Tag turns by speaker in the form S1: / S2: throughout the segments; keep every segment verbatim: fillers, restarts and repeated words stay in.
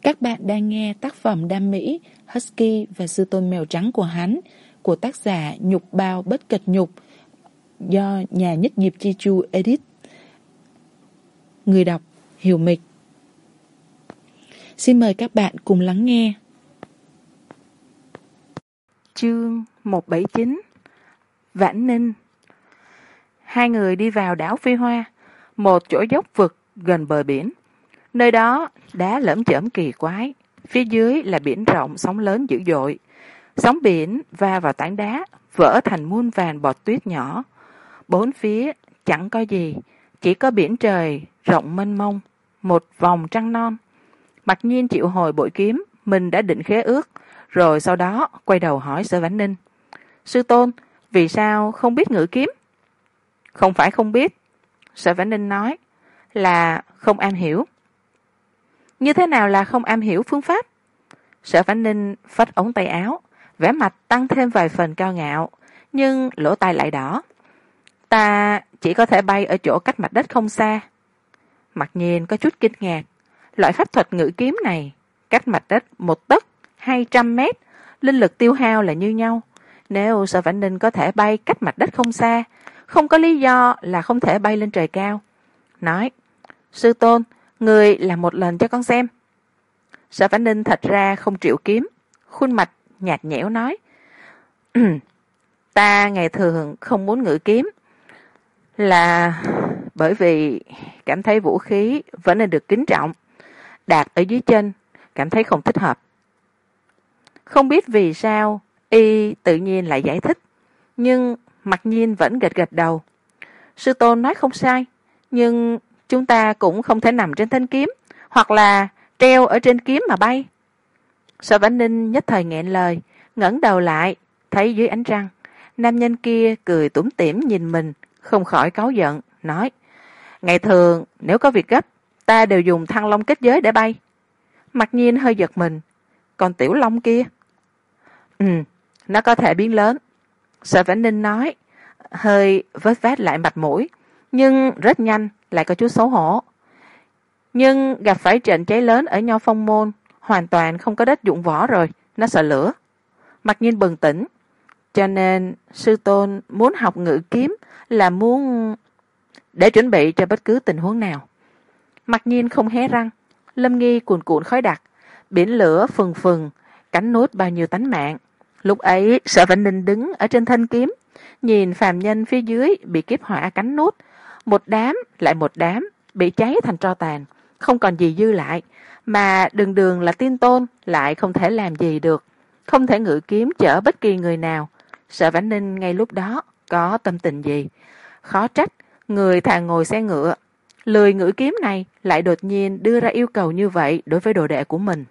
S1: Các bạn đang nghe tác phẩm đam mỹ Husky và Sư Tôn Mèo Trắng của hắn của tác giả Nhục Bao Bất Cật Nhục do nhà Nhất Nghiệp Chi Chu edit. Người đọc Hiểu Mịch. Xin mời các bạn cùng lắng nghe. Chương một trăm bảy mươi chín. Vãn Ninh. Hai người đi vào đảo Phi Hoa, một chỗ dốc vực gần bờ biển. Nơi đó đá lởm chởm kỳ quái, phía dưới là biển rộng sóng lớn dữ dội. Sóng biển va vào tảng đá, vỡ thành muôn vàn bọt tuyết nhỏ. Bốn phía chẳng có gì, chỉ có biển trời rộng mênh mông, một vòng trăng non. Mặc nhiên chịu hồi bội kiếm, mình đã định khế ước, rồi sau đó quay đầu hỏi Sở Vãn Ninh. Sư tôn, vì sao không biết ngự kiếm? Không phải không biết, Sở Vãn Ninh nói, là không am hiểu. Như thế nào là không am hiểu phương pháp? Sở Vãn Ninh phất ống tay áo, vẻ mặt tăng thêm vài phần cao ngạo, nhưng lỗ tai lại đỏ. Ta chỉ có thể bay ở chỗ cách mặt đất không xa. Mặc nhiên có chút kinh ngạc, loại pháp thuật ngự kiếm này cách mặt đất một tấc hai trăm mét, linh lực tiêu hao là như nhau. Nếu Sở Vãn Ninh có thể bay cách mặt đất không xa, không có lý do là không thể bay lên trời cao. Nói, sư tôn, người làm một lần cho con xem. Sở Vãn Ninh thật ra không chịu kiếm, khuôn mặt nhạt nhẽo nói, ta ngày thường không muốn ngự kiếm, là bởi vì cảm thấy vũ khí vẫn nên được kính trọng, đạp ở dưới chân cảm thấy không thích hợp. Không biết vì sao y tự nhiên lại giải thích, nhưng Mặc nhiên vẫn gật gật đầu. Sư tôn nói không sai, nhưng chúng ta cũng không thể nằm trên thanh kiếm, hoặc là treo ở trên kiếm mà bay. Sở Vãn Ninh nhất thời nghẹn lời, ngẩng đầu lại, thấy dưới ánh trăng, nam nhân kia cười tủm tỉm nhìn mình, không khỏi cáu giận, nói, ngày thường nếu có việc gấp, ta đều dùng thăng long kết giới để bay. Mặc nhiên hơi giật mình, còn tiểu long kia? Ừ, nó có thể biến lớn. Sở Vãn Ninh nói, hơi vớt vát lại mặt mũi, nhưng rất nhanh lại có chút xấu hổ. Nhưng gặp phải trận cháy lớn ở Nho Phong Môn, hoàn toàn không có đất dụng võ rồi, nó sợ lửa. Mặc nhiên bừng tỉnh, cho nên sư tôn muốn học ngự kiếm là muốn để chuẩn bị cho bất cứ tình huống nào. Mặc nhiên không hé răng, lâm nghi cuồn cuộn khói đặc, biển lửa phừng phừng, cắn nuốt bao nhiêu tánh mạng. Lúc ấy Sở Vãn Ninh đứng ở trên thanh kiếm, nhìn phàm nhân phía dưới bị kiếp hỏa cắn nuốt, một đám lại một đám bị cháy thành tro tàn, không còn gì dư lại, mà đường đường là tiên tôn lại không thể làm gì được, không thể ngự kiếm chở bất kỳ người nào. Sở Vãn Ninh ngay lúc đó có tâm tình gì? Khó trách người thà ngồi xe ngựa, lười ngự kiếm này lại đột nhiên đưa ra yêu cầu như vậy đối với đồ đệ của mình.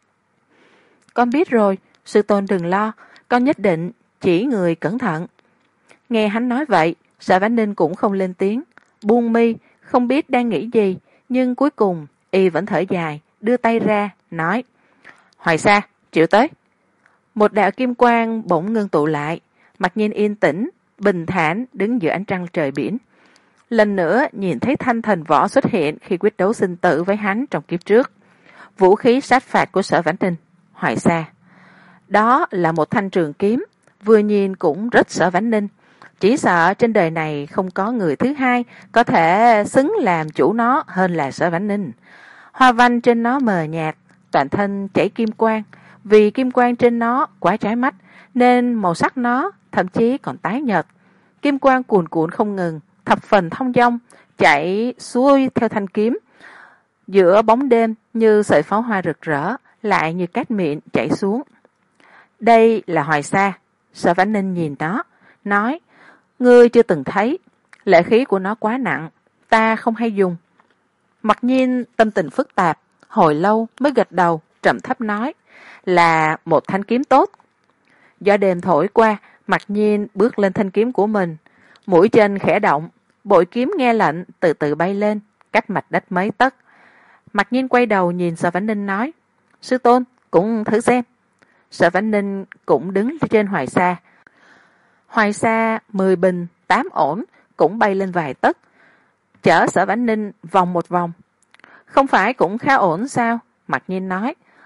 S1: Con biết rồi, sư tôn đừng lo, con nhất định chỉ người cẩn thận. Nghe hắn nói vậy, Sở Vãn Ninh cũng không lên tiếng, buông mi, không biết đang nghĩ gì, nhưng cuối cùng y vẫn thở dài, đưa tay ra, nói, Hoài Sa, chịu tới. Một đạo kim quang bỗng ngưng tụ lại, Mặc nhiên yên tĩnh, bình thản đứng giữa ánh trăng trời biển. Lần nữa nhìn thấy thanh thần võ xuất hiện khi quyết đấu sinh tử với hắn trong kiếp trước. Vũ khí sát phạt của Sở Vãn Ninh, Hoài Sa. Đó là một thanh trường kiếm, vừa nhìn cũng rất Sở Vãn Ninh. Chỉ sợ trên đời này không có người thứ hai có thể xứng làm chủ nó hơn là Sở Vãn Ninh. Hoa văn trên nó mờ nhạt, toàn thân chảy kim quang, vì kim quang trên nó quá trái mắt nên màu sắc nó thậm chí còn tái nhợt. Kim quang cuồn cuộn không ngừng, thập phần thông dong, chạy xuôi theo thanh kiếm. Giữa bóng đêm như sợi pháo hoa rực rỡ, lại như cát mịn chảy xuống. Đây là Hoài Sa. Sở Vãn Ninh nhìn nó, nói, ngươi chưa từng thấy, lệ khí của nó quá nặng, ta không hay dùng. Mặc nhiên tâm tình phức tạp, hồi lâu mới gật đầu, trầm thấp nói, là một thanh kiếm tốt. Gió đêm thổi qua, Mặc nhiên bước lên thanh kiếm của mình, mũi chân khẽ động, bội kiếm nghe lệnh từ từ bay lên, cách mặt đất mấy tấc. Mặc nhiên quay đầu nhìn Sở Vãn Ninh nói, sư tôn cũng thử xem. Sở Vãn Ninh cũng đứng trên Hoài Sa. Hoài Sa mười bình tám ổn cũng bay lên vài tấc, chở Sở Vãn Ninh vòng một vòng. Không phải cũng khá ổn sao? Mặc nhiên nói,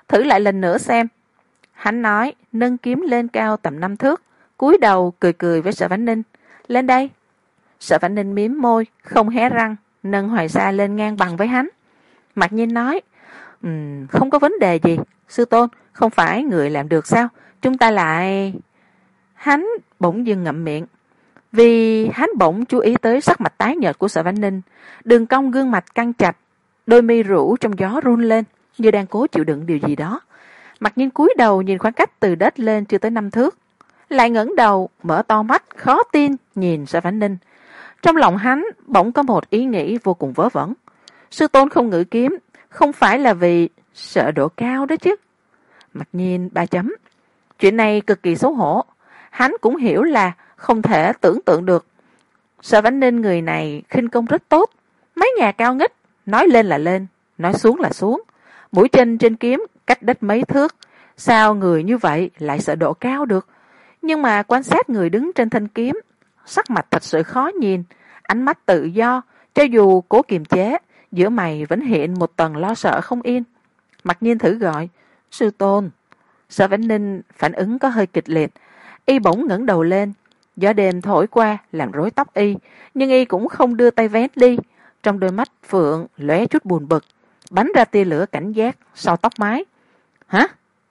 S1: thử lại lần nữa xem. Hắn nói, nâng kiếm lên cao tầm năm thước, cúi đầu cười cười với Sở Vãn Ninh. Lên đây. Sở Vãn Ninh mím môi, không hé răng, nâng Hoài Sa lên ngang bằng với hắn. Mạc Nhiên nói, um, không có vấn đề gì, sư tôn, không phải người làm được sao, chúng ta lại... Hắn bỗng dưng ngậm miệng, vì hắn bỗng chú ý tới sắc mặt tái nhợt của Sở Vãn Ninh, đường cong gương mặt căng chặt, đôi mi rũ trong gió run lên, như đang cố chịu đựng điều gì đó. Mạc Nhiên cúi đầu nhìn khoảng cách từ đất lên chưa tới năm thước, lại ngẩng đầu mở to mắt khó tin nhìn Sở Vãn Ninh. Trong lòng hắn bỗng có một ý nghĩ vô cùng vớ vẩn. Sư tôn không ngự kiếm, không phải là vì sợ độ cao đó chứ. Mạc Nhiên ba chấm. Chuyện này cực kỳ xấu hổ. Hắn cũng hiểu là không thể tưởng tượng được. Sở Vãn Ninh người này khinh công rất tốt, mấy nhà cao ngất, nói lên là lên, nói xuống là xuống. Mũi chân trên kiếm cách đất mấy thước, sao người như vậy lại sợ độ cao được? Nhưng mà quan sát người đứng trên thanh kiếm, sắc mặt thật sự khó nhìn, ánh mắt tự do, cho dù cố kiềm chế, giữa mày vẫn hiện một tầng lo sợ không yên. Mặc nhiên thử gọi, sư tôn. Sở Vãn Ninh phản ứng có hơi kịch liệt, y bỗng ngẩng đầu lên, gió đêm thổi qua làm rối tóc y, nhưng y cũng không đưa tay vén đi, trong đôi mắt phượng lóe chút buồn bực, bắn ra tia lửa cảnh giác sau tóc mái. Hả?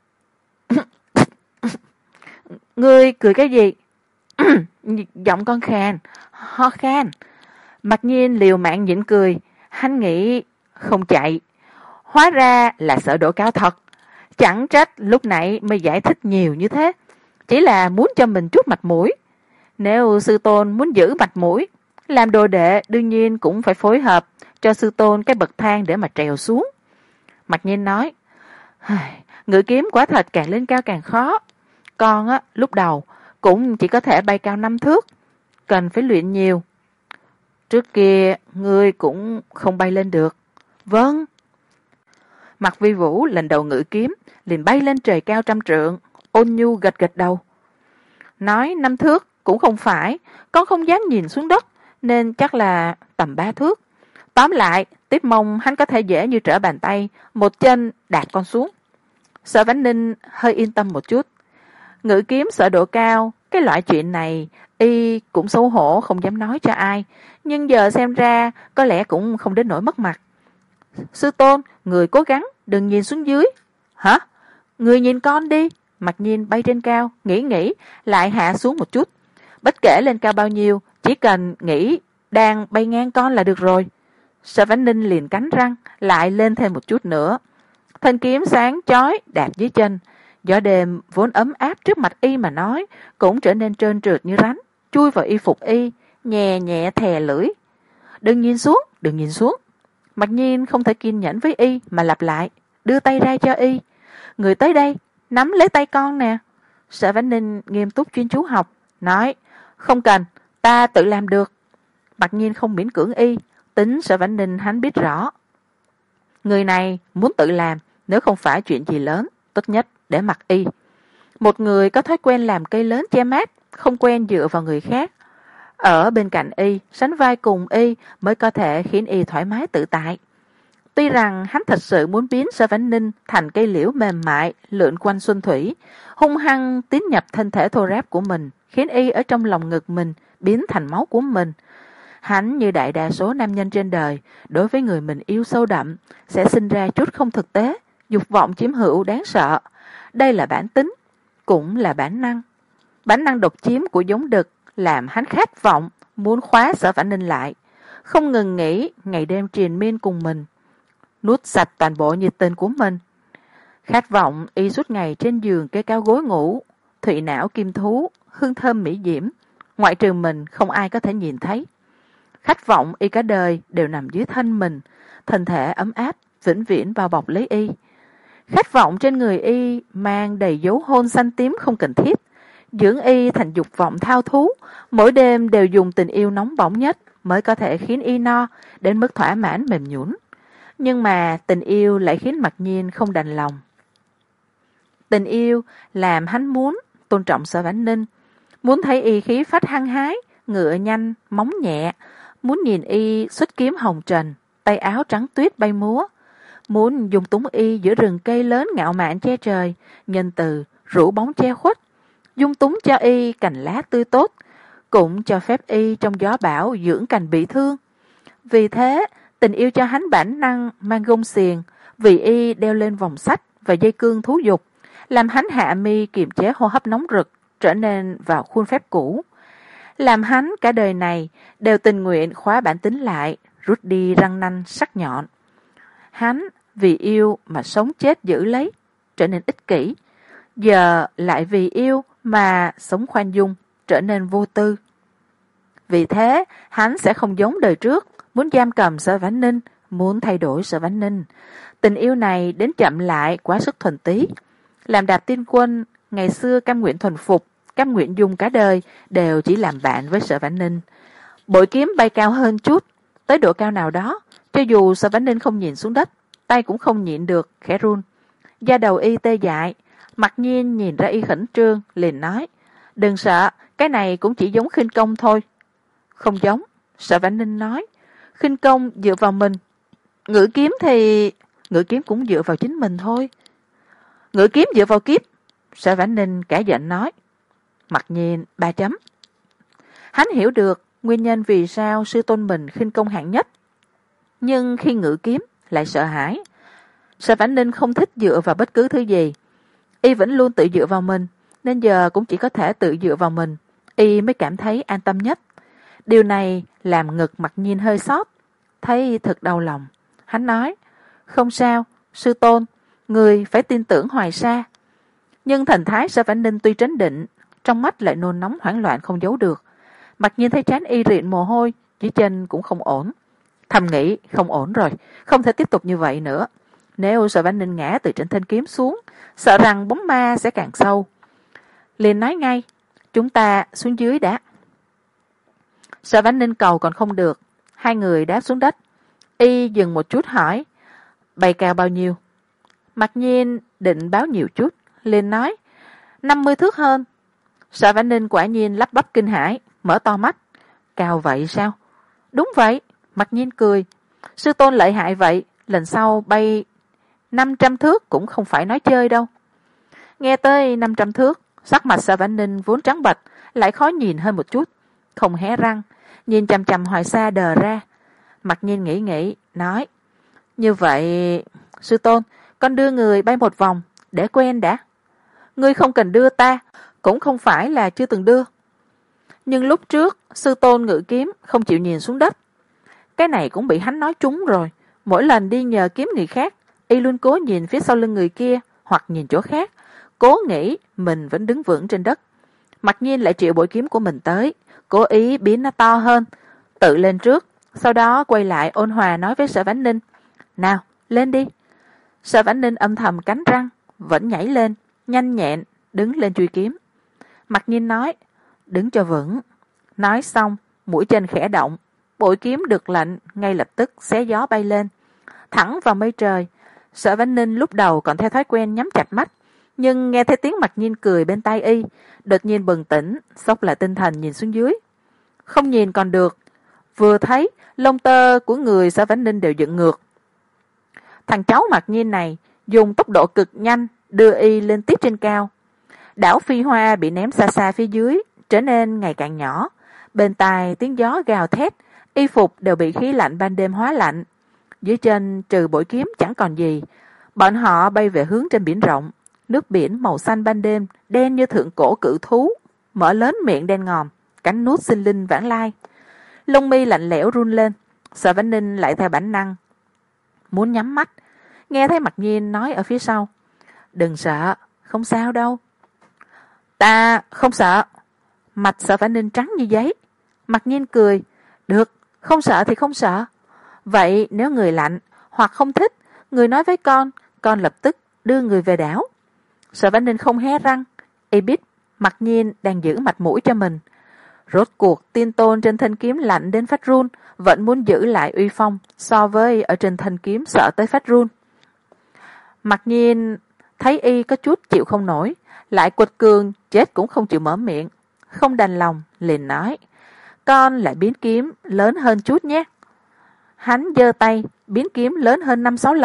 S1: Ngươi cười cái gì? Giọng con khàn, ho khan. Mặc nhiên liều mạng nhịn cười, hắn nghĩ không chạy, hóa ra là sợ độ cao thật. Chẳng trách lúc nãy mới giải thích nhiều như thế, chỉ là muốn cho mình chút mặt mũi. Nếu sư tôn muốn giữ mặt mũi, làm đồ đệ đương nhiên cũng phải phối hợp cho sư tôn cái bậc thang để mà trèo xuống. Mặc nhiên nói, ngự kiếm quả thật càng lên cao càng khó. Con á, lúc đầu cũng chỉ có thể bay cao năm thước, cần phải luyện nhiều. Trước kia ngươi cũng không bay lên được. Vâng. Mạc Vi Vũ lần đầu ngự kiếm liền bay lên trời cao trăm trượng, ôn nhu gật gật đầu. Nói năm thước cũng không phải, con không dám nhìn xuống đất, nên chắc là tầm ba thước. Tóm lại, tiếp mong hắn có thể dễ như trở bàn tay, một chân đạp con xuống. Sở Vãn Ninh hơi yên tâm một chút. Ngự kiếm sợ độ cao, cái loại chuyện này y cũng xấu hổ không dám nói cho ai, nhưng giờ xem ra có lẽ cũng không đến nỗi mất mặt. Sư tôn, người cố gắng đừng nhìn xuống dưới. Hả? Người nhìn con đi. Mặc nhiên bay trên cao, nghĩ nghĩ lại hạ xuống một chút. Bất kể lên cao bao nhiêu, chỉ cần nghĩ đang bay ngang con là được rồi. Sở Vãn Ninh liền cắn răng lại lên thêm một chút nữa. Thanh kiếm sáng chói đạp dưới chân, gió đêm vốn ấm áp trước mặt y mà nói cũng trở nên trơn trượt như rắn, chui vào y phục y, nhẹ nhẹ thè lưỡi. Đừng nhìn xuống, đừng nhìn xuống. Mặc nhiên không thể kiên nhẫn với y mà lặp lại, đưa tay ra cho y. Người tới đây, nắm lấy tay con nè. Sở Vãn Ninh nghiêm túc chuyên chú học, nói, không cần, ta tự làm được. Mặc nhiên không miễn cưỡng y, tính Sở Vãn Ninh hắn biết rõ. Người này muốn tự làm, nếu không phải chuyện gì lớn, tốt nhất để mặc y. Một người có thói quen làm cây lớn che mát, không quen dựa vào người khác. Ở bên cạnh y, sánh vai cùng y mới có thể khiến y thoải mái tự tại. Tuy rằng hắn thật sự muốn biến Sở Vãn Ninh thành cây liễu mềm mại, lượn quanh xuân thủy, hung hăng tiến nhập thân thể thô ráp của mình, khiến y ở trong lòng ngực mình biến thành máu của mình. Hắn như đại đa số nam nhân trên đời, đối với người mình yêu sâu đậm, sẽ sinh ra chút không thực tế, dục vọng chiếm hữu đáng sợ. Đây là bản tính, cũng là bản năng. Bản năng độc chiếm của giống đực làm hắn khát vọng, muốn khóa Sở Vãn Ninh lại, không ngừng nghĩ ngày đêm triền miên cùng mình, nuốt sạch toàn bộ nhiệt tình của mình. Khát vọng y suốt ngày trên giường kê cao gối ngủ, thụy não kim thú, hương thơm mỹ diễm, ngoại trừ mình không ai có thể nhìn thấy. Khát vọng y cả đời đều nằm dưới thân mình, thân thể ấm áp, vĩnh viễn bao bọc lấy y. Khát vọng trên người y mang đầy dấu hôn xanh tím không cần thiết, dưỡng y thành dục vọng thao thú, mỗi đêm đều dùng tình yêu nóng bỏng nhất mới có thể khiến y no đến mức thỏa mãn mềm nhũn. Nhưng mà tình yêu lại khiến Mặc Nhiên không đành lòng. Tình yêu làm hắn muốn tôn trọng Sở Vãn Ninh, muốn thấy y khí phách hăng hái, ngựa nhanh, móng nhẹ, muốn nhìn y xuất kiếm hồng trần, tay áo trắng tuyết bay múa, muốn dùng túng y giữa rừng cây lớn ngạo mạn che trời, nhân từ rủ bóng che khuất, dung túng cho y cành lá tươi tốt, cũng cho phép y trong gió bão dưỡng cành bị thương. Vì thế, tình yêu cho hắn bản năng mang gông xiềng, vì y đeo lên vòng sách và dây cương thú dục, làm hắn hạ mi kiềm chế hô hấp nóng rực, trở nên vào khuôn phép cũ. Làm hắn cả đời này đều tình nguyện khóa bản tính lại, rút đi răng nanh sắc nhọn. Hắn vì yêu mà sống chết giữ lấy, trở nên ích kỷ, giờ lại vì yêu mà sống khoan dung, trở nên vô tư. Vì thế, hắn sẽ không giống đời trước, muốn giam cầm Sở Vãn Ninh, muốn thay đổi Sở Vãn Ninh. Tình yêu này đến chậm lại quá sức thuần túy. Làm Đạp Tiên Quân, ngày xưa cam nguyện thuần phục, cam nguyện dùng cả đời, đều chỉ làm bạn với Sở Vãn Ninh. Bội kiếm bay cao hơn chút, tới độ cao nào đó, cho dù Sở Vãn Ninh không nhìn xuống đất, tay cũng không nhịn được, khẽ run. Da đầu y tê dại, mặc nhiên nhìn ra y khẩn trương, liền nói, đừng sợ, cái này cũng chỉ giống khinh công thôi. Không giống, Sở Vãn Ninh nói, khinh công dựa vào mình, ngự kiếm thì... ngự kiếm cũng dựa vào chính mình thôi. Ngự kiếm dựa vào kiếp, Sở Vãn Ninh cả giận nói. Mặc nhiên ba chấm. Hắn hiểu được nguyên nhân vì sao sư tôn mình khinh công hạng nhất, nhưng khi ngự kiếm lại sợ hãi. Sở Vãn Ninh không thích dựa vào bất cứ thứ gì, y vẫn luôn tự dựa vào mình, nên giờ cũng chỉ có thể tự dựa vào mình, y mới cảm thấy an tâm nhất. Điều này làm ngực Mặc nhiên hơi xót, thấy thật đau lòng. Hắn nói, không sao, sư tôn, người phải tin tưởng Hoài Sa. Nhưng thần thái Sở Vãn Ninh tuy trấn định, trong mắt lại nôn nóng hoảng loạn không giấu được. Mặc nhiên thấy trán y rịn mồ hôi, dưới chân cũng không ổn. Thầm nghĩ, không ổn rồi, không thể tiếp tục như vậy nữa. Nếu Sở Vãn Ninh ngã từ trên thanh kiếm xuống, sợ rằng bóng ma sẽ càng sâu. Liền nói ngay, chúng ta xuống dưới đã. Sở Vãn Ninh cầu còn không được, hai người đáp xuống đất. Y dừng một chút hỏi, bay cao bao nhiêu? Mặc nhiên định báo nhiều chút, liền nói, năm mươi thước hơn. Sở Vãn Ninh quả nhiên lắp bắp kinh hãi, mở to mắt. Cao vậy sao? Đúng vậy, Mặc nhiên cười. Sư tôn lợi hại vậy, lần sau bay năm trăm thước cũng không phải nói chơi đâu. Nghe tới năm trăm thước, sắc mặt Sở Vãn Ninh vốn trắng bệch, lại khó nhìn hơn một chút, không hé răng, nhìn chằm chằm Hoài Sa đờ ra. Mặc nhiên nghĩ nghĩ, nói, như vậy, sư tôn, con đưa người bay một vòng, để quen đã. Ngươi không cần đưa ta, cũng không phải là chưa từng đưa. Nhưng lúc trước, sư tôn ngự kiếm, không chịu nhìn xuống đất. Cái này cũng bị hắn nói trúng rồi. Mỗi lần đi nhờ kiếm người khác, y luôn cố nhìn phía sau lưng người kia, hoặc nhìn chỗ khác, cố nghĩ mình vẫn đứng vững trên đất. Mặc nhiên lại triệu bội kiếm của mình tới, cố ý biến nó to hơn, tự lên trước, sau đó quay lại ôn hòa nói với Sở Vãn Ninh, nào, lên đi. Sở Vãn Ninh âm thầm cắn răng, vẫn nhảy lên, nhanh nhẹn, đứng lên truy kiếm. Mặc nhiên nói, đứng cho vững. Nói xong, mũi chân khẽ động, bội kiếm được lệnh, ngay lập tức xé gió bay lên, thẳng vào mây trời. Sở Vãn Ninh lúc đầu còn theo thói quen nhắm chặt mắt, nhưng nghe thấy tiếng Mặc nhiên cười bên tai y, đột nhiên bừng tỉnh, xốc lại tinh thần nhìn xuống dưới. Không nhìn còn được, vừa thấy lông tơ của người Sở Vãn Ninh đều dựng ngược. Thằng cháu Mặc nhiên này dùng tốc độ cực nhanh đưa y lên tiếp trên cao. Đảo phi hoa bị ném xa xa phía dưới, trở nên ngày càng nhỏ. Bên tai tiếng gió gào thét, y phục đều bị khí lạnh ban đêm hóa lạnh. Dưới chân trừ bội kiếm chẳng còn gì. Bọn họ bay về hướng trên biển rộng. Nước biển màu xanh ban đêm, đen như thượng cổ cự thú, mở lớn miệng đen ngòm, cánh nuốt sinh linh vãng lai. Lông mi lạnh lẽo run lên. Sở Vãn Ninh lại theo bản năng muốn nhắm mắt, nghe thấy Mặc nhiên nói ở phía sau, đừng sợ, không sao đâu. Ta không sợ. Mặt Sở Vãn Ninh trắng như giấy. Mặc nhiên cười, được, không sợ thì không sợ. Vậy nếu người lạnh hoặc không thích, người nói với con, con lập tức đưa người về đảo. Sở Vãn Ninh không hé răng, y biết Mặc nhiên đang giữ mặt mũi cho mình. Rốt cuộc tiên tôn trên thanh kiếm lạnh đến phát run, vẫn muốn giữ lại uy phong so với ở trên thanh kiếm sợ tới phát run. Mặc nhiên thấy y có chút chịu không nổi, lại quật cường chết cũng không chịu mở miệng, không đành lòng liền nói, con lại biến kiếm lớn hơn chút nhé. Hắn giơ tay biến kiếm lớn hơn năm sáu lần,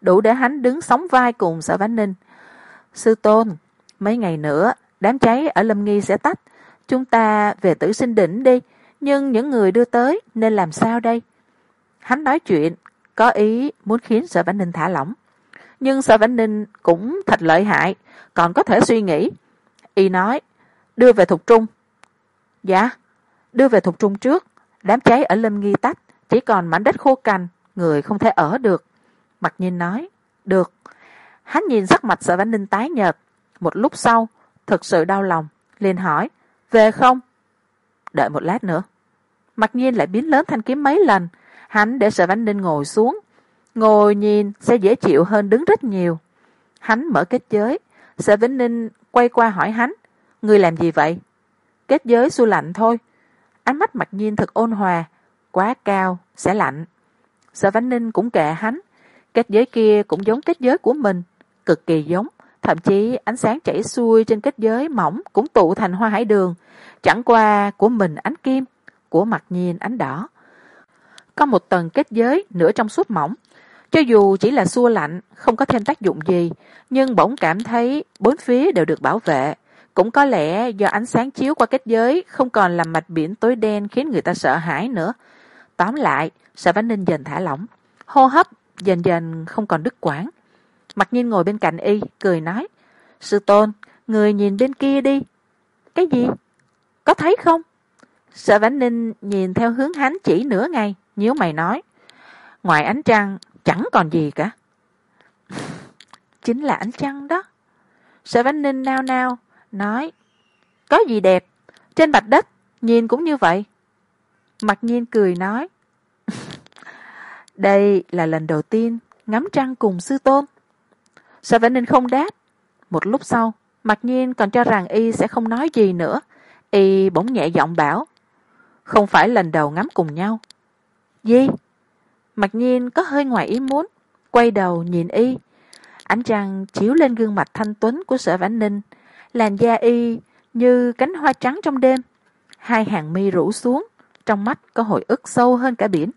S1: đủ để hắn đứng sóng vai cùng Sở Vãn Ninh. Sư tôn, mấy ngày nữa đám cháy ở Lâm Nghi sẽ tắt, chúng ta về Tử Sinh Đỉnh đi, nhưng những người đưa tới nên làm sao đây? Hắn nói chuyện có ý muốn khiến Sở Vãn Ninh thả lỏng, nhưng Sở Vãn Ninh cũng thật lợi hại, còn có thể suy nghĩ. Y nói, đưa về Thục Trung. Dạ, đưa về Thục Trung trước, đám cháy ở Lâm Nghi tắt, chỉ còn mảnh đất khô cằn, người không thể ở được. Mặc Nhiên nói, được. Hắn nhìn sắc mặt Sở Vãn Ninh tái nhợt, một lúc sau thực sự đau lòng, liền hỏi, về không? Đợi một lát nữa. Mặc Nhiên lại biến lớn thanh kiếm mấy lần. Hắn để Sở Vãn Ninh ngồi xuống, ngồi nhìn sẽ dễ chịu hơn đứng rất nhiều. Hắn mở kết giới. Sở Vãn Ninh quay qua hỏi hắn, người làm gì vậy? Kết giới xua lạnh thôi. Ánh mắt Mặc Nhiên thật ôn hòa, quá cao sẽ lạnh. Sở Vãn Ninh cũng kệ hắn, kết giới kia cũng giống kết giới của mình, cực kỳ giống, thậm chí ánh sáng chảy xuôi trên kết giới mỏng cũng tụ thành hoa hải đường, chẳng qua của mình ánh kim, của Mặc Nhiên ánh đỏ. Có một tầng kết giới nửa trong suốt mỏng, cho dù chỉ là xua lạnh, không có thêm tác dụng gì, nhưng bỗng cảm thấy bốn phía đều được bảo vệ. Cũng có lẽ do ánh sáng chiếu qua kết giới không còn làm mạch biển tối đen khiến người ta sợ hãi nữa. Tóm lại, Sở Vãn Ninh dần thả lỏng, hô hấp dần dần không còn đứt quãng. Mặc Nhiên ngồi bên cạnh y, cười nói, sư tôn, người nhìn bên kia đi. Cái gì? Có thấy không? Sở Vãn Ninh nhìn theo hướng hắn chỉ nửa ngày, nhíu mày nói, ngoài ánh trăng chẳng còn gì cả. Chính là ánh trăng đó. Sở Vãn Ninh nao nao nói, có gì đẹp, trên bạch đất nhìn cũng như vậy. Mặc Nhiên cười nói, đây là lần đầu tiên ngắm trăng cùng sư tôn. Sở Vãn Ninh không đáp. Một lúc sau, Mặc Nhiên còn cho rằng y sẽ không nói gì nữa. Y bỗng nhẹ giọng bảo, không phải lần đầu ngắm cùng nhau. Gì? Mặc Nhiên có hơi ngoài ý muốn, quay đầu nhìn y. Ánh trăng chiếu lên gương mặt thanh tuấn của Sở Vãn Ninh, làn da y như cánh hoa trắng trong đêm. Hai hàng mi rũ xuống, trong mắt có hồi ức sâu hơn cả biển.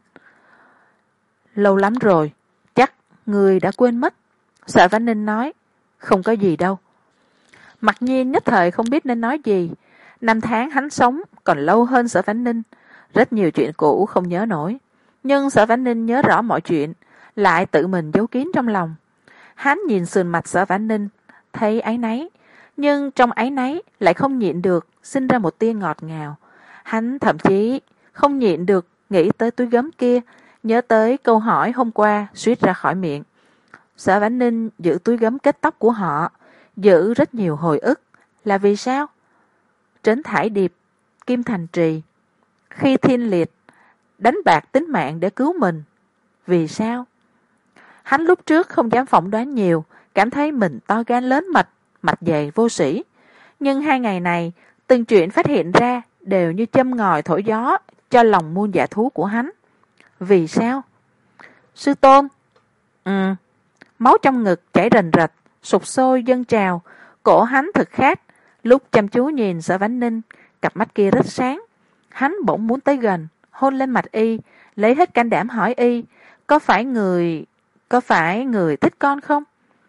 S1: Lâu lắm rồi, chắc người đã quên mất. Sở Vãn Ninh nói, không có gì đâu. Mặc Nhiên nhất thời không biết nên nói gì. Năm tháng hắn sống còn lâu hơn Sở Vãn Ninh, rất nhiều chuyện cũ không nhớ nổi. Nhưng Sở Vãn Ninh nhớ rõ mọi chuyện, lại tự mình giấu kín trong lòng. Hắn nhìn sườn mặt Sở Vãn Ninh, thấy áy náy, nhưng trong áy náy lại không nhịn được sinh ra một tia ngọt ngào. Hắn thậm chí không nhịn được nghĩ tới túi gấm kia, nhớ tới câu hỏi hôm qua suýt ra khỏi miệng. Sở Vãn Ninh giữ túi gấm kết tóc của họ, giữ rất nhiều hồi ức, là vì sao? Trấn Thải Điệp, Kim Thành Trì, khi Thiên Liệt đánh bạc tính mạng để cứu mình, vì sao? Hắn lúc trước không dám phỏng đoán nhiều, cảm thấy mình to gan lớn mật, mặt dày vô sĩ. Nhưng hai ngày này, từng chuyện phát hiện ra đều như châm ngòi thổi gió cho lòng muôn dạ thú của hắn. Vì sao? Sư tôn. Ừ. Máu trong ngực chảy rần rật, sục sôi dâng trào, cổ hắn thật khát. Lúc chăm chú nhìn Sở Vãn Ninh, cặp mắt kia rất sáng. Hắn bỗng muốn tới gần, hôn lên mặt y, lấy hết can đảm hỏi y, có phải người có phải người thích con không?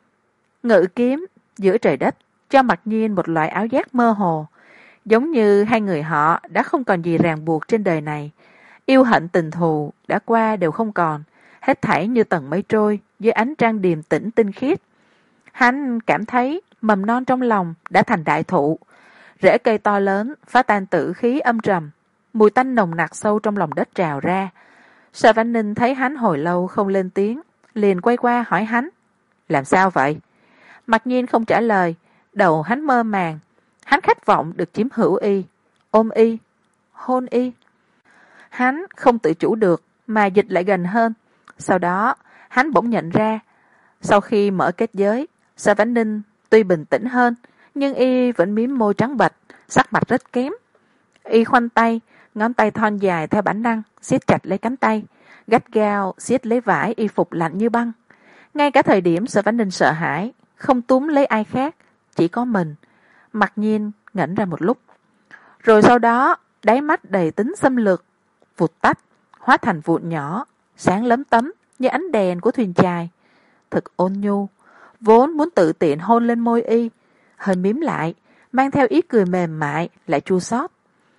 S1: Ngự kiếm giữa trời đất cho Mặc Nhiên một loại áo giác mơ hồ, giống như hai người họ đã không còn gì ràng buộc trên đời này. Yêu hận tình thù đã qua đều không còn, hết thảy như tầng mây trôi dưới ánh trăng điềm tĩnh tinh khiết. Hắn cảm thấy mầm non trong lòng đã thành đại thụ, rễ cây to lớn phá tan tử khí âm trầm, mùi tanh nồng nặc sâu trong lòng đất trào ra. Sở Vãn Ninh thấy hắn hồi lâu không lên tiếng, liền quay qua hỏi hắn, làm sao vậy? Mặc Nhiên không trả lời, đầu hắn mơ màng. Hắn khát vọng được chiếm hữu y, ôm y, hôn y. Hắn không tự chủ được mà dịch lại gần hơn. Sau đó hắn bỗng nhận ra, sau khi mở kết giới, Sở Vãn Ninh tuy bình tĩnh hơn, nhưng y vẫn mím môi trắng bệch, sắc mặt rất kém. Y khoanh tay, ngón tay thon dài theo bản năng siết chặt lấy cánh tay, gắt gao siết lấy vải y phục lạnh như băng. Ngay cả thời điểm Sở Vãn Ninh sợ hãi, không túm lấy ai khác, chỉ có mình. Mặc Nhiên ngẩn ra một lúc, rồi sau đó đáy mắt đầy tính xâm lược vụt tắt, hóa thành vụn nhỏ, sáng lấm tấm như ánh đèn của thuyền chài. thật ôn nhu, vốn muốn tự tiện hôn lên môi y, hơi mím lại, mang theo ý cười mềm mại lại chua xót.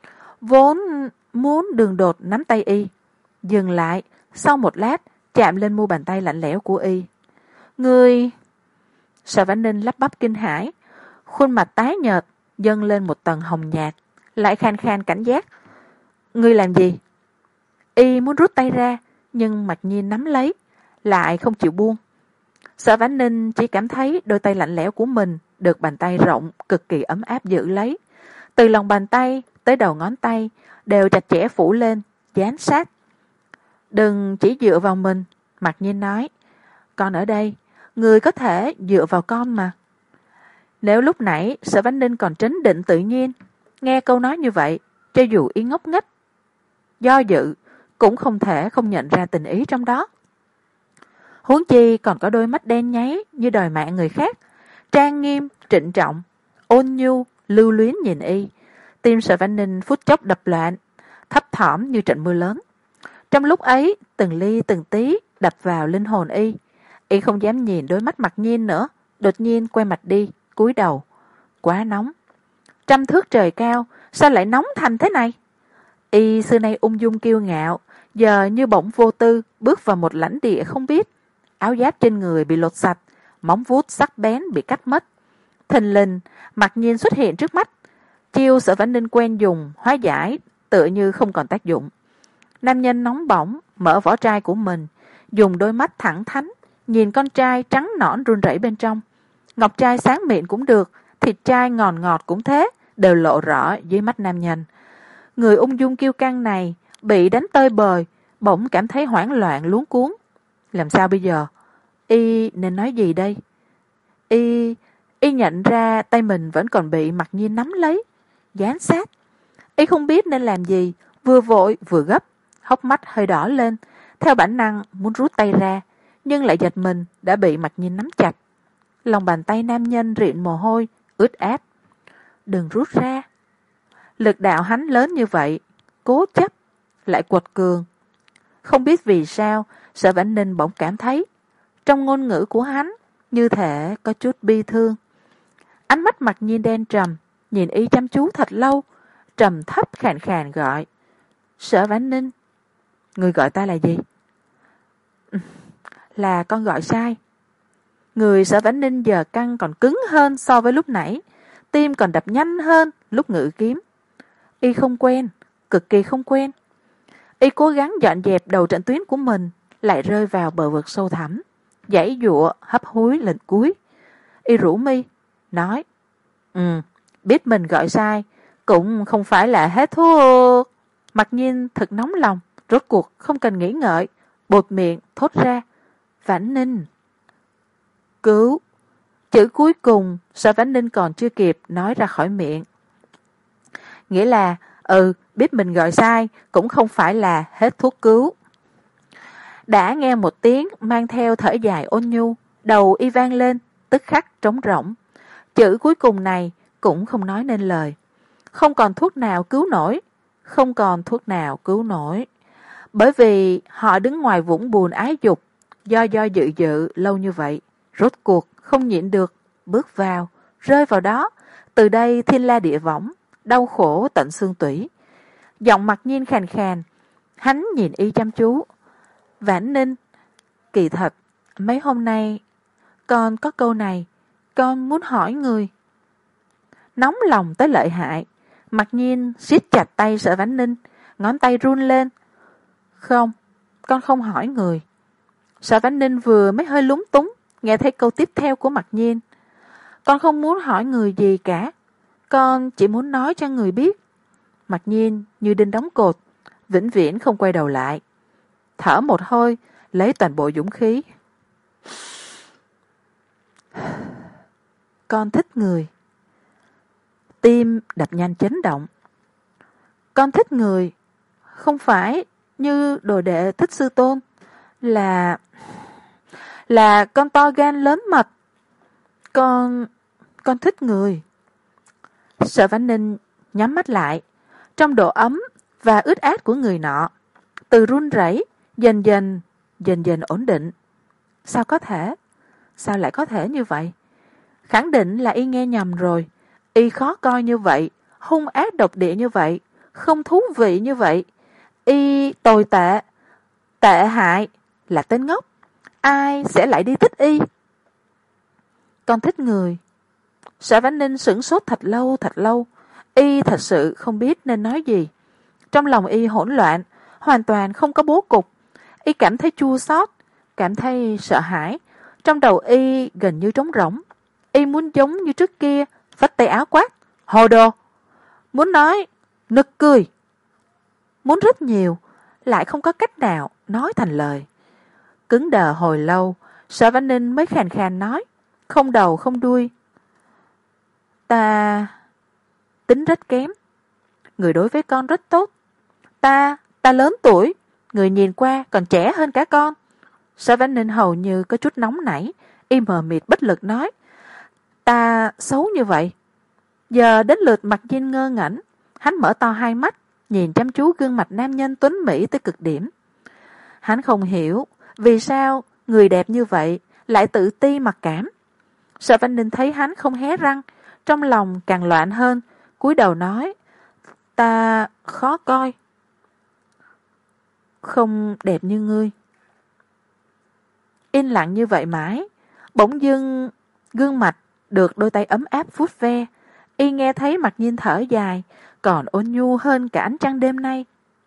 S1: Vốn muốn đường đột nắm tay y, dừng lại, sau một lát chạm lên mu bàn tay lạnh lẽo của y. Người... Sở Vãn Ninh lắp bắp kinh hãi, khuôn mặt tái nhợt, dâng lên một tầng hồng nhạt, lại khan khan cảnh giác. Ngươi làm gì? Y muốn rút tay ra, nhưng Mạc Nhiên nắm lấy, lại không chịu buông. Sở Vãn Ninh chỉ cảm thấy đôi tay lạnh lẽo của mình được bàn tay rộng cực kỳ ấm áp giữ lấy. Từ lòng bàn tay tới đầu ngón tay đều chặt chẽ phủ lên, dán sát. Đừng chỉ dựa vào mình, Mạc Nhiên nói. Con ở đây, người có thể dựa vào con mà. Nếu lúc nãy Sở Vãn Ninh còn trấn định tự nhiên, nghe câu nói như vậy, cho dù y ngốc nghếch, do dự, cũng không thể không nhận ra tình ý trong đó. Huống chi còn có đôi mắt đen nháy như đòi mạng người khác, trang nghiêm, trịnh trọng, ôn nhu, lưu luyến nhìn y. Tim Sở Vãn Ninh phút chốc đập loạn, thấp thỏm như trận mưa lớn. Trong lúc ấy, từng ly từng tí đập vào linh hồn y. Y không dám nhìn đôi mắt Mạc Nhiên nữa, đột nhiên quay mặt đi, cúi đầu. Quá nóng. Trăm thước trời cao, sao lại nóng thành thế này? Y xưa nay ung dung kiêu ngạo, giờ như bỗng vô tư bước vào một lãnh địa không biết. Áo giáp trên người bị lột sạch, móng vuốt sắc bén bị cắt mất. Thình lình, Mạc Nhiên xuất hiện trước mắt. Chiêu Sở Vãn Ninh quen dùng, hóa giải, tựa như không còn tác dụng. Nam nhân nóng bỏng, mở vỏ trai của mình, dùng đôi mắt thẳng thắn, nhìn con trai trắng nõn run rẩy bên trong. Ngọc trai sáng mịn cũng được, thịt trai ngọt ngọt cũng thế, đều lộ rõ dưới mắt nam nhân. Người ung dung kiêu căng này bị đánh tơi bời, bỗng cảm thấy hoảng loạn luống cuống. Làm sao bây giờ? Y nên nói gì đây? Y... Y nhận ra tay mình vẫn còn bị Mạc Nhiên nắm lấy, dán sát. Y không biết nên làm gì, vừa vội vừa gấp, hốc mắt hơi đỏ lên, theo bản năng muốn rút tay ra, nhưng lại giật mình đã bị Mạc Nhiên nắm chặt. Lòng bàn tay nam nhân rịn mồ hôi, ướt át. Đừng rút ra. Lực đạo hắn lớn như vậy, cố chấp, lại quật cường. Không biết vì sao, Sở Vãn Ninh bỗng cảm thấy, trong ngôn ngữ của hắn, như thể có chút bi thương. Ánh mắt Mạc Nhiên đen trầm, nhìn y chăm chú thật lâu, trầm thấp khàn khàn gọi. Sở Vãn Ninh. Người gọi ta là gì? Là con gọi sai. Người Sở Vãn Ninh giờ căng còn cứng hơn so với lúc nãy, tim còn đập nhanh hơn lúc ngự kiếm. Y không quen, cực kỳ không quen. Y cố gắng dọn dẹp đầu trận tuyến của mình, lại rơi vào bờ vực sâu thẳm, giãy giụa hấp húi lần cuối. Y rủ mi, nói, ừ, biết mình gọi sai, cũng không phải là hết thuốc. Mặc nhiên thật nóng lòng, rốt cuộc không cần nghĩ ngợi, bột miệng thốt ra, Vãn Ninh. Cứu. Chữ cuối cùng, Sở Vãn Ninh còn chưa kịp nói ra khỏi miệng. Nghĩa là, ừ, biết mình gọi sai, cũng không phải là hết thuốc cứu. Đã nghe một tiếng mang theo thở dài ôn nhu, đầu y vang lên, tức khắc trống rỗng. Chữ cuối cùng này cũng không nói nên lời. Không còn thuốc nào cứu nổi, không còn thuốc nào cứu nổi. Bởi vì họ đứng ngoài vũng bùn ái dục, do do dự dự lâu như vậy, rốt cuộc không nhịn được, bước vào, rơi vào đó, từ đây thiên la địa võng, đau khổ tận xương tủy. Giọng Mặc Nhiên khàn khàn, hắn nhìn y chăm chú. Vãn Ninh, kỳ thật, mấy hôm nay, con có câu này, con muốn hỏi người. Nóng lòng tới lợi hại, Mặc Nhiên siết chặt tay Sở Vãn Ninh, ngón tay run lên. Không, con không hỏi người. Sở Vãn Ninh vừa mới hơi lúng túng, nghe thấy câu tiếp theo của Mặc Nhiên. Con không muốn hỏi người gì cả, con chỉ muốn nói cho người biết. Mặc Nhiên như đinh đóng cột, vĩnh viễn không quay đầu lại. Thở một hơi, lấy toàn bộ dũng khí. Con thích người. Tim đập nhanh chấn động. Con thích người, không phải như đồ đệ thích sư tôn, là... là con to gan lớn mật. Con... con thích người. Sở Vãn Ninh nhắm mắt lại, trong độ ấm và ướt át của người nọ, từ run rẩy dần dần, dần dần ổn định. Sao có thể? sao lại có thể như vậy? Khẳng định là y nghe nhầm rồi. Y khó coi như vậy, hung ác độc địa như vậy, không thú vị như vậy. Y tồi tệ, tệ hại, là tên ngốc. Ai sẽ lại đi thích y? Con thích người. Sở Vãn Ninh sửng sốt thật lâu thật lâu. Y thật sự không biết nên nói gì. Trong lòng y hỗn loạn, hoàn toàn không có bố cục. Y cảm thấy chua xót, cảm thấy sợ hãi. Trong đầu y gần như trống rỗng. Y muốn giống như trước kia, vắt tay áo quát: hồ đồ! Muốn nói nực cười. Muốn rất nhiều, lại không có cách nào nói thành lời. Cứng đờ hồi lâu, Sở Vãn Ninh mới khàn khàn nói, không đầu không đuôi: Ta tính rất kém. Người đối với con rất tốt. Ta, ta lớn tuổi, người nhìn qua còn trẻ hơn cả con. Sở Vãn Ninh hầu như có chút nóng nảy, y mờ mịt bất lực nói: Ta xấu như vậy. Giờ đến lượt Mặc Nhiên ngơ ngẩn, hắn mở to hai mắt, nhìn chăm chú gương mặt nam nhân tuấn mỹ tới cực điểm. Hắn không hiểu vì sao người đẹp như vậy lại tự ti mặc cảm. Sở Vãn Ninh thấy hắn không hé răng, trong lòng càng loạn hơn, cúi đầu nói: Ta khó coi, không đẹp như ngươi. Yên lặng như vậy mãi, bỗng dưng gương mặt được đôi tay ấm áp vuốt ve. Y nghe thấy Mặc Nhiên thở dài, còn ôn nhu hơn cả ánh trăng đêm nay.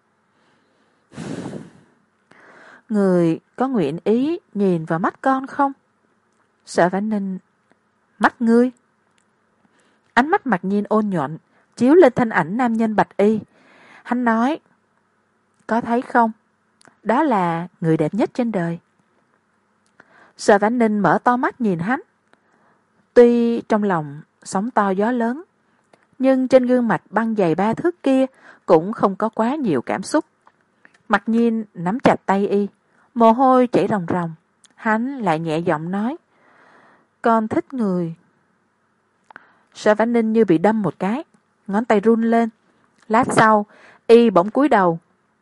S1: Người có nguyện ý nhìn vào mắt con không? Sở Vãn Ninh: Mắt ngươi. Ánh mắt Mặc Nhiên ôn nhuận, chiếu lên thân ảnh nam nhân bạch y. Hắn nói: Có thấy không? Đó là người đẹp nhất trên đời. Sở Vãn Ninh mở to mắt nhìn hắn. Tuy trong lòng sóng to gió lớn, nhưng trên gương mặt băng dày ba thước kia cũng không có quá nhiều cảm xúc. Mặc Nhiên nắm chặt tay y, mồ hôi chảy ròng ròng. Hắn lại nhẹ giọng nói: Con thích người. Sở Vãn Ninh như bị đâm một cái, ngón tay run lên. Lát sau, y bỗng cúi đầu.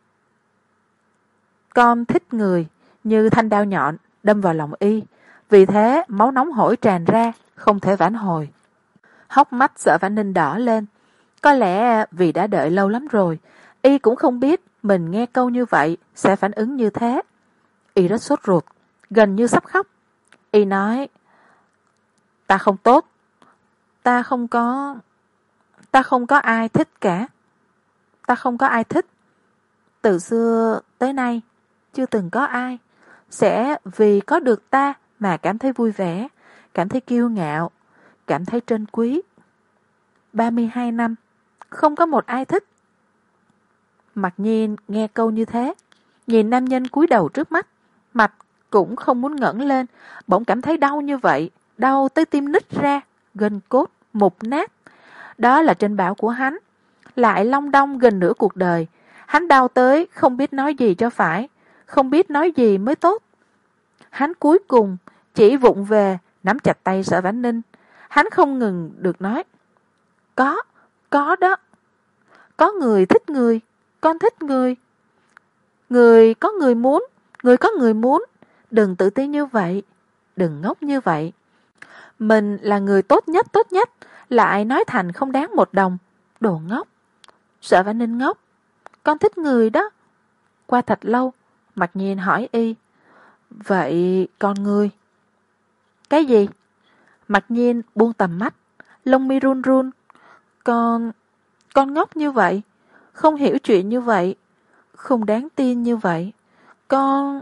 S1: Con thích người như thanh đao nhọn đâm vào lòng y, vì thế máu nóng hổi tràn ra, không thể vãn hồi. Hốc mắt Sở Vãn Ninh đỏ lên. Có lẽ vì đã đợi lâu lắm rồi, y cũng không biết mình nghe câu như vậy sẽ phản ứng như thế. Y rất sốt ruột, gần như sắp khóc. Y nói: Ta không tốt. Ta không có... Ta không có ai thích cả. Ta không có ai thích. Từ xưa tới nay, chưa từng có ai sẽ vì có được ta mà cảm thấy vui vẻ, cảm thấy kiêu ngạo, cảm thấy trân quý. ba mươi hai năm, không có một ai thích. Mặc Nhiên nghe câu như thế, nhìn nam nhân cúi đầu trước mắt, mặt cũng không muốn ngẩng lên, bỗng cảm thấy đau như vậy, đau tới tim nứt ra, gân cốt mục nát. Đó là trên bảo của hắn, lại long đong gần nửa cuộc đời. Hắn đau tới không biết nói gì cho phải, không biết nói gì mới tốt. Hắn cuối cùng chỉ vụng về nắm chặt tay Sở Vãn Ninh. Hắn không ngừng được nói: Có, có đó. Có người thích người, con thích người. Người có người muốn, người có người muốn. Đừng tự ti như vậy, đừng ngốc như vậy. Mình là người tốt nhất tốt nhất, lại nói thành không đáng một đồng. Đồ ngốc. Sở Vãn Ninh ngốc. Con thích người đó. Qua thật lâu, Mặc Nhiên hỏi y: Vậy con ngươi? Cái gì? Mặc Nhiên buông tầm mắt, lông mi run run. Con... Con ngốc như vậy, không hiểu chuyện như vậy, không đáng tin như vậy. Con...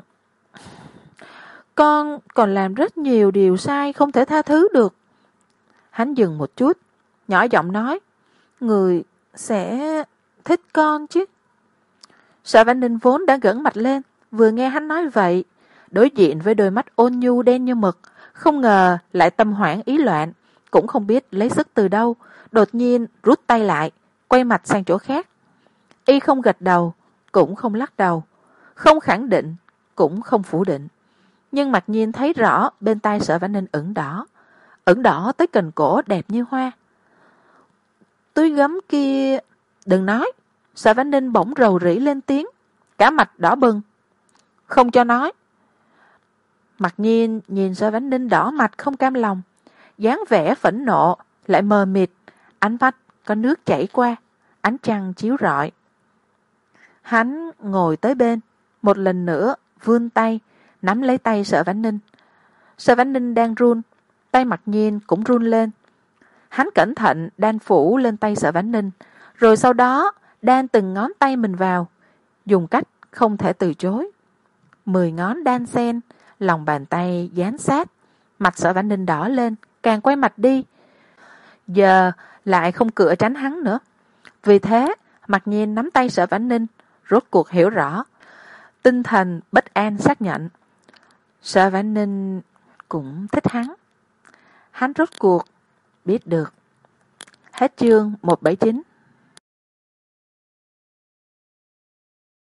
S1: Con còn làm rất nhiều điều sai không thể tha thứ được. Hắn dừng một chút, nhỏ giọng nói: Người sẽ thích con chứ. Sở Vãn Ninh vốn đã ngẩng mặt lên, vừa nghe hắn nói vậy, đối diện với đôi mắt ôn nhu đen như mực, không ngờ lại tâm hoảng ý loạn, cũng không biết lấy sức từ đâu, đột nhiên rút tay lại, quay mặt sang chỗ khác. Y không gật đầu, cũng không lắc đầu, không khẳng định, cũng không phủ định. Nhưng Mặc Nhiên thấy rõ bên tai Sở Vãn Ninh ửng đỏ, ửng đỏ tới cần cổ đẹp như hoa. Túi gấm kia... Đừng nói. Sở Vãn Ninh bỗng rầu rĩ lên tiếng, cả mặt đỏ bừng. Không cho nói. Mặc nhiên nhìn Sở Vãn Ninh đỏ mặt không cam lòng, dáng vẻ phẫn nộ lại mờ mịt, ánh mắt có nước chảy qua, ánh trăng chiếu rọi. Hắn ngồi tới bên, một lần nữa vươn tay nắm lấy tay Sở Vãn Ninh. Sở Vãn Ninh đang run, tay Mặc nhiên cũng run lên. Hắn cẩn thận đan phủ lên tay Sở Vãn Ninh, rồi sau đó đan từng ngón tay mình vào, dùng cách không thể từ chối. Mười ngón đan xen, lòng bàn tay dán sát, mặt Sở Vãn Ninh đỏ lên, càng quay mặt đi. Giờ lại không cựa tránh hắn nữa. Vì thế, Mặc nhiên nắm tay Sở Vãn Ninh, rốt cuộc hiểu rõ. Tinh thần bất an xác nhận. Sở Vãn Ninh cũng thích hắn. Hắn rốt cuộc biết được. Hết chương một trăm bảy mươi chín.